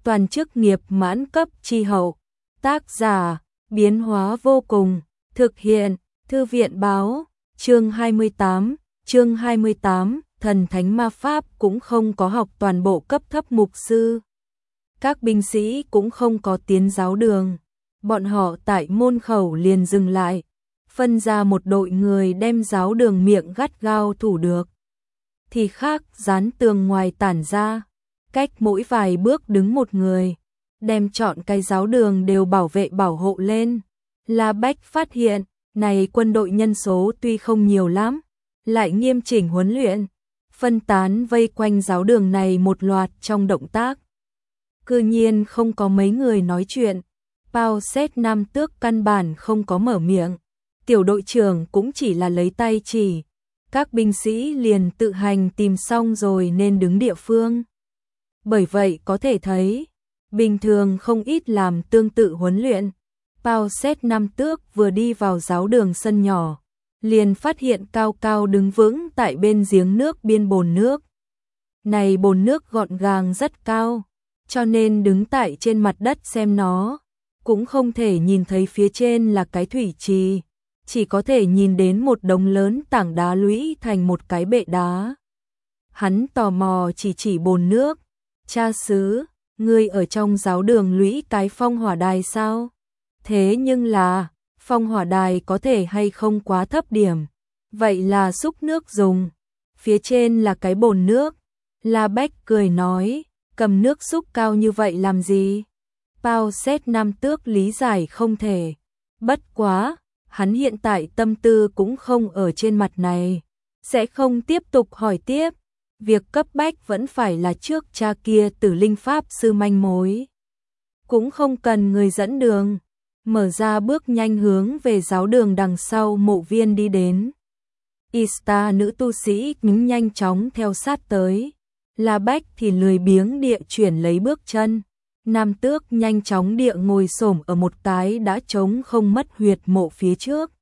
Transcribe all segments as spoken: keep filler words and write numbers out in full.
toàn chức nghiệp mãn cấp chi hậu. Tác giả, biến hóa vô cùng, thực hiện, Thư viện báo, chương hai mươi tám, chương hai mươi tám, thần thánh ma pháp cũng không có học toàn bộ cấp thấp mục sư. Các binh sĩ cũng không có tiến giáo đường, bọn họ tại môn khẩu liền dừng lại, phân ra một đội người đem giáo đường miệng gắt gao thủ được. Thì khác dán tường ngoài tản ra, cách mỗi vài bước đứng một người, đem chọn cái giáo đường đều bảo vệ bảo hộ lên. La Bách phát hiện, này quân đội nhân số tuy không nhiều lắm, lại nghiêm chỉnh huấn luyện, phân tán vây quanh giáo đường này một loạt trong động tác. Cư nhiên không có mấy người nói chuyện, Bao Xét Nam Tước căn bản không có mở miệng, tiểu đội trưởng cũng chỉ là lấy tay chỉ, các binh sĩ liền tự hành tìm xong rồi nên đứng địa phương. Bởi vậy có thể thấy, bình thường không ít làm tương tự huấn luyện. Bao Xét Nam Tước vừa đi vào giáo đường sân nhỏ, liền phát hiện cao cao đứng vững tại bên giếng nước biên bồn nước. Này bồn nước gọn gàng rất cao, cho nên đứng tại trên mặt đất xem nó, cũng không thể nhìn thấy phía trên là cái thủy trì, chỉ có thể nhìn đến một đống lớn tảng đá lũy thành một cái bệ đá. Hắn tò mò chỉ chỉ bồn nước, cha xứ, ngươi ở trong giáo đường lũy cái phong hỏa đài sao? Thế nhưng là, phong hỏa đài có thể hay không quá thấp điểm, vậy là xúc nước dùng, phía trên là cái bồn nước. La Bách cười nói, cầm nước xúc cao như vậy làm gì? Bao Xét Nam Tước lý giải không thể, bất quá, hắn hiện tại tâm tư cũng không ở trên mặt này, sẽ không tiếp tục hỏi tiếp, việc cấp bách vẫn phải là trước cha kia Tử Linh Pháp sư manh mối. Cũng không cần người dẫn đường, mở ra bước nhanh hướng về giáo đường đằng sau mộ viên đi đến. Ista nữ tu sĩ nhanh chóng theo sát tới, La Bách thì lười biếng địa chuyển lấy bước chân. Nam Tước nhanh chóng địa ngồi xổm ở một cái đã trống không mất huyệt mộ phía trước.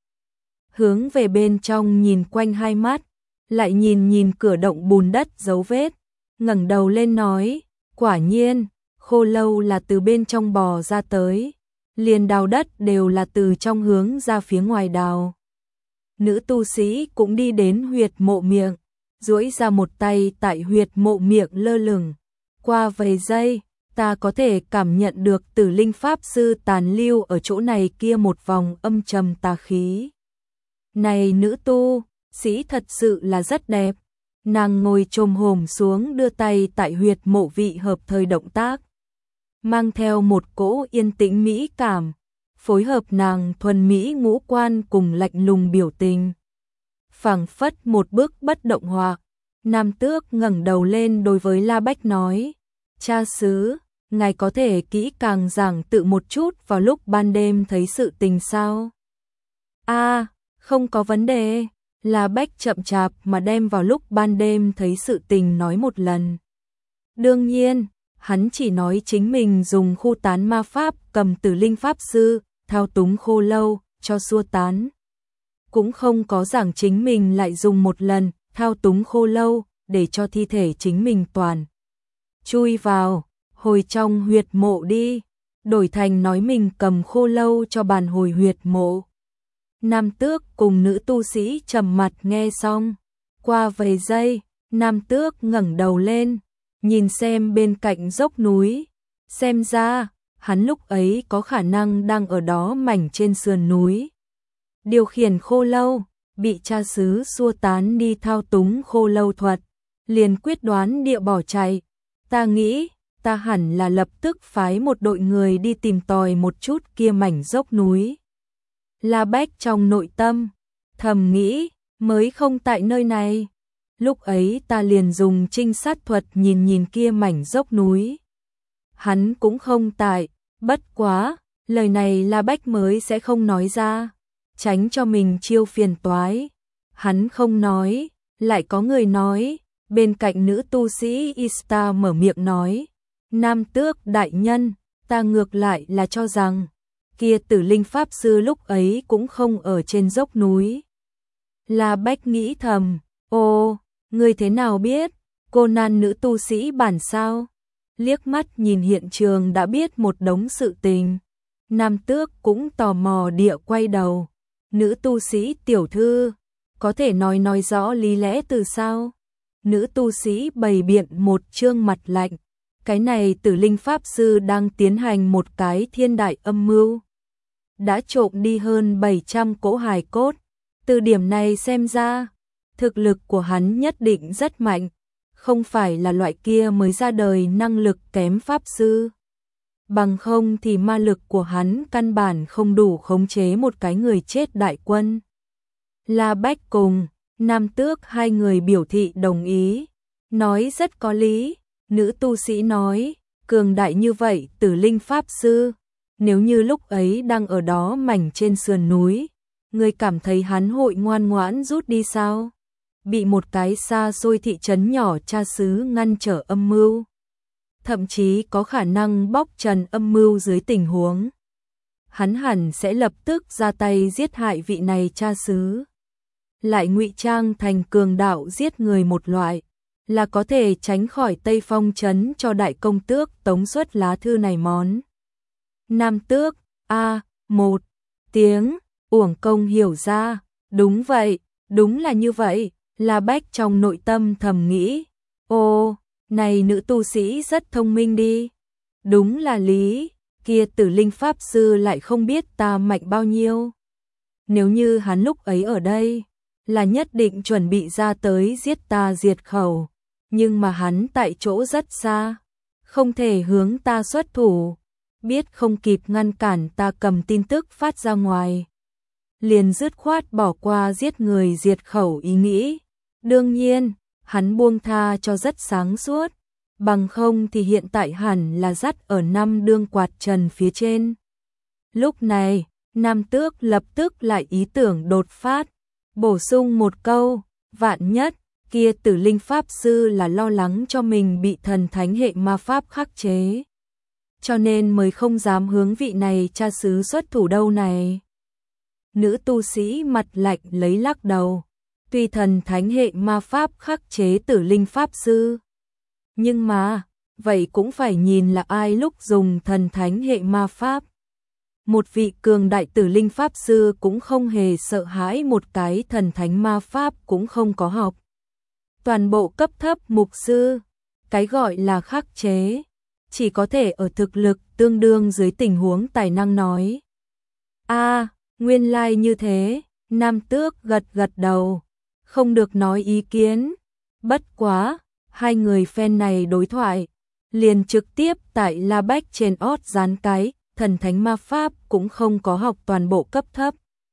Hướng về bên trong nhìn quanh hai mắt, lại nhìn nhìn cửa động bùn đất dấu vết, ngẩng đầu lên nói, quả nhiên, khô lâu là từ bên trong bò ra tới, liền đào đất đều là từ trong hướng ra phía ngoài đào. Nữ tu sĩ cũng đi đến huyệt mộ miệng, duỗi ra một tay tại huyệt mộ miệng lơ lửng, qua vài giây, ta có thể cảm nhận được Tử Linh Pháp sư tàn lưu ở chỗ này kia một vòng âm trầm tà khí. Này nữ tu sĩ thật sự là rất đẹp. Nàng ngồi chồm hổm xuống đưa tay tại huyệt mộ vị hợp thời động tác, mang theo một cỗ yên tĩnh mỹ cảm, phối hợp nàng thuần mỹ ngũ quan cùng lạnh lùng biểu tình. Phảng phất một bước bất động hoặc, Nam Tước ngẩng đầu lên đối với La Bách nói, cha xứ, ngài có thể kỹ càng giảng tự một chút vào lúc ban đêm thấy sự tình sao? A, à, không có vấn đề. La Bách chậm chạp mà đem vào lúc ban đêm thấy sự tình nói một lần. Đương nhiên, hắn chỉ nói chính mình dùng khu tán ma pháp cầm Tử Linh Pháp sư, thao túng khô lâu, cho xua tán. Cũng không có giảng chính mình lại dùng một lần, thao túng khô lâu, để cho thi thể chính mình toàn chui vào, hồi trong huyệt mộ đi, đổi thành nói mình cầm khô lâu cho bàn hồi huyệt mộ. Nam Tước cùng nữ tu sĩ trầm mặt nghe xong, qua vài giây, Nam Tước ngẩng đầu lên, nhìn xem bên cạnh dốc núi, xem ra, hắn lúc ấy có khả năng đang ở đó mảnh trên sườn núi. Điều khiển khô lâu, bị cha xứ xua tán đi thao túng khô lâu thuật, liền quyết đoán địa bỏ chạy. Ta nghĩ, ta hẳn là lập tức phái một đội người đi tìm tòi một chút kia mảnh dốc núi. La Bách trong nội tâm, thầm nghĩ, mới không tại nơi này. Lúc ấy ta liền dùng trinh sát thuật nhìn nhìn kia mảnh dốc núi. Hắn cũng không tại, bất quá, lời này La Bách mới sẽ không nói ra, tránh cho mình chiêu phiền toái. Hắn không nói, lại có người nói, bên cạnh nữ tu sĩ Ista mở miệng nói, Nam Tước đại nhân, ta ngược lại là cho rằng, kia Tử Linh Pháp sư lúc ấy cũng không ở trên dốc núi. La Bách nghĩ thầm, ô, ngươi thế nào biết, cô nan nữ tu sĩ bản sao? liếc mắt nhìn hiện trường đã biết một đống sự tình. Nam Tước cũng tò mò địa quay đầu. Nữ tu sĩ tiểu thư, có thể nói nói rõ lý lẽ từ sao? Nữ tu sĩ bày biện một trương mặt lạnh. Cái này Tử Linh Pháp Sư đang tiến hành một cái thiên đại âm mưu. Đã trộm đi hơn bảy trăm cỗ hài cốt. Từ điểm này xem ra, thực lực của hắn nhất định rất mạnh. Không phải là loại kia mới ra đời năng lực kém Pháp Sư. Bằng không thì ma lực của hắn căn bản không đủ khống chế một cái người chết đại quân. La Bách cùng Nam Tước hai người biểu thị đồng ý. Nói rất có lý. Nữ tu sĩ nói, cường đại như vậy Tử Linh Pháp Sư, nếu như lúc ấy đang ở đó mảnh trên sườn núi, người cảm thấy hắn hội ngoan ngoãn rút đi sao? Bị một cái xa xôi thị trấn nhỏ cha xứ ngăn trở âm mưu, thậm chí có khả năng bóc trần âm mưu dưới tình huống. Hắn hẳn sẽ lập tức ra tay giết hại vị này cha xứ. Lại ngụy trang thành cường đạo giết người một loại, là có thể tránh khỏi Tây Phong trấn cho đại công tước tống xuất lá thư này món. Nam Tước, a một tiếng, uổng công hiểu ra, đúng vậy, đúng là như vậy, La Bách trong nội tâm thầm nghĩ, ô, này nữ tu sĩ rất thông minh đi, đúng là lý, kia Tử Linh Pháp Sư lại không biết ta mạnh bao nhiêu. Nếu như hắn lúc ấy ở đây, là nhất định chuẩn bị ra tới giết ta diệt khẩu. Nhưng mà hắn tại chỗ rất xa, không thể hướng ta xuất thủ, biết không kịp ngăn cản ta cầm tin tức phát ra ngoài. Liền dứt khoát bỏ qua giết người diệt khẩu ý nghĩ. Đương nhiên, hắn buông tha cho rất sáng suốt, bằng không thì hiện tại hẳn là dắt ở năm đương quạt trần phía trên. Lúc này, Nam Tước lập tức lại ý tưởng đột phát, bổ sung một câu, vạn nhất. Kia Tử Linh Pháp Sư là lo lắng cho mình bị thần thánh hệ ma pháp khắc chế, cho nên mới không dám hướng vị này cha xứ xuất thủ đâu này. Nữ tu sĩ mặt lạnh lấy lắc đầu, tuy thần thánh hệ ma pháp khắc chế Tử Linh Pháp Sư, nhưng mà, vậy cũng phải nhìn là ai lúc dùng thần thánh hệ ma pháp. Một vị cường đại Tử Linh Pháp Sư cũng không hề sợ hãi một cái thần thánh ma pháp cũng không có học. Toàn bộ cấp thấp mục sư, cái gọi là khắc chế, chỉ có thể ở thực lực tương đương dưới tình huống tài năng nói. A, nguyên lai like như thế, Nam Tước gật gật đầu, không được nói ý kiến. Bất quá, hai người fan này đối thoại, liền trực tiếp tại La Bách trên ót dán cái, thần thánh ma pháp cũng không có học toàn bộ cấp thấp.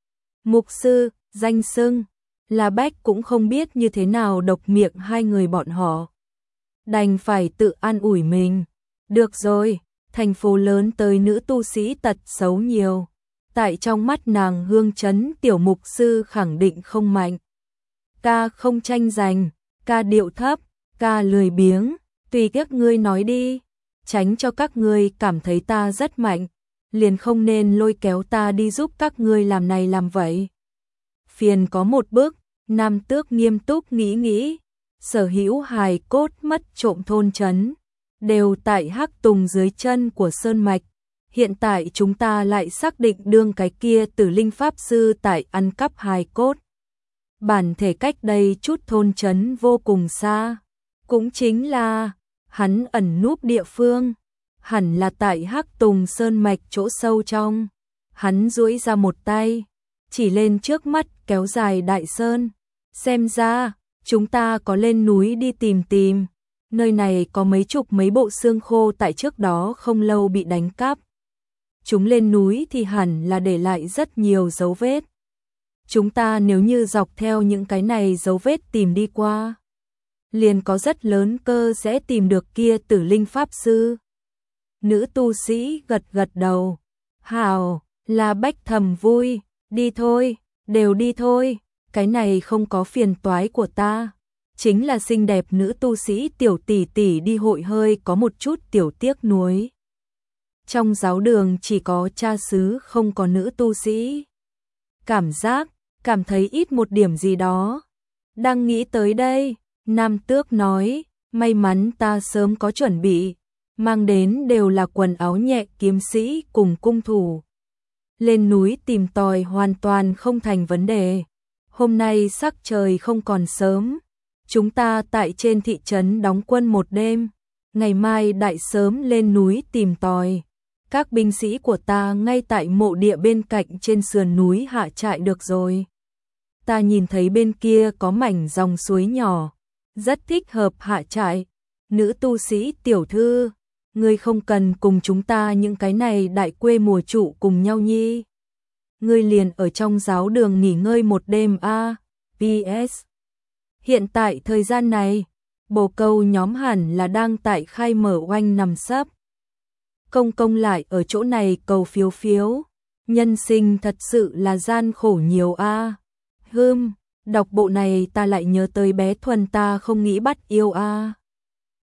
Mục sư, danh xưng. La Bách cũng không biết như thế nào độc miệng hai người bọn họ. Đành phải tự an ủi mình. Được rồi, thành phố lớn tới nữ tu sĩ tật xấu nhiều. Tại trong mắt nàng Hương Trấn tiểu mục sư khẳng định không mạnh. Ca không tranh giành, ca điệu thấp, ca lười biếng, tùy các ngươi nói đi. Tránh cho các ngươi cảm thấy ta rất mạnh, liền không nên lôi kéo ta đi giúp các ngươi làm này làm vậy. Phiền có một bước, Nam Tước nghiêm túc nghĩ nghĩ, sở hữu hài cốt mất trộm thôn trấn, đều tại Hắc Tùng dưới chân của Sơn Mạch. Hiện tại chúng ta lại xác định đương cái kia Tử Linh Pháp Sư tại ăn cắp hài cốt. Bản thể cách đây chút thôn trấn vô cùng xa, cũng chính là hắn ẩn núp địa phương, hẳn là tại Hắc Tùng Sơn Mạch chỗ sâu trong. Hắn duỗi ra một tay, chỉ lên trước mắt kéo dài đại sơn. Xem ra, chúng ta có lên núi đi tìm tìm. Nơi này có mấy chục mấy bộ xương khô tại trước đó không lâu bị đánh cắp. Chúng lên núi thì hẳn là để lại rất nhiều dấu vết. Chúng ta nếu như dọc theo những cái này dấu vết tìm đi qua, liền có rất lớn cơ sẽ tìm được kia Tử Linh Pháp Sư. Nữ tu sĩ gật gật đầu. Hào, La Bách thầm vui. Đi thôi, đều đi thôi. Cái này không có phiền toái của ta. Chính là xinh đẹp nữ tu sĩ tiểu tỷ tỷ đi hội hơi có một chút tiểu tiếc nuối. Trong giáo đường chỉ có cha xứ không có nữ tu sĩ. Cảm giác, cảm thấy ít một điểm gì đó. Đang nghĩ tới đây, Nam Tước nói, may mắn ta sớm có chuẩn bị. mang đến đều là quần áo nhẹ kiếm sĩ cùng cung thủ. Lên núi tìm tòi hoàn toàn không thành vấn đề. Hôm nay sắc trời không còn sớm, chúng ta tại trên thị trấn đóng quân một đêm, ngày mai đại sớm lên núi tìm tòi. Các binh sĩ của ta ngay tại mộ địa bên cạnh trên sườn núi hạ trại được rồi. Ta nhìn thấy bên kia có mảnh dòng suối nhỏ, rất thích hợp hạ trại. Nữ tu sĩ tiểu thư, ngươi không cần cùng chúng ta những cái này đại quê mùa trụ cùng nhau nhi. Ngươi liền ở trong giáo đường nghỉ ngơi một đêm a. pê ét. Hiện tại thời gian này, bồ câu nhóm hẳn là đang tại khai mở oanh nằm sấp. Công công lại ở chỗ này cầu phiếu phiếu. Nhân sinh thật sự là gian khổ nhiều a. Hưm, đọc bộ này ta lại nhớ tới bé Thuần ta không nghĩ bắt yêu a.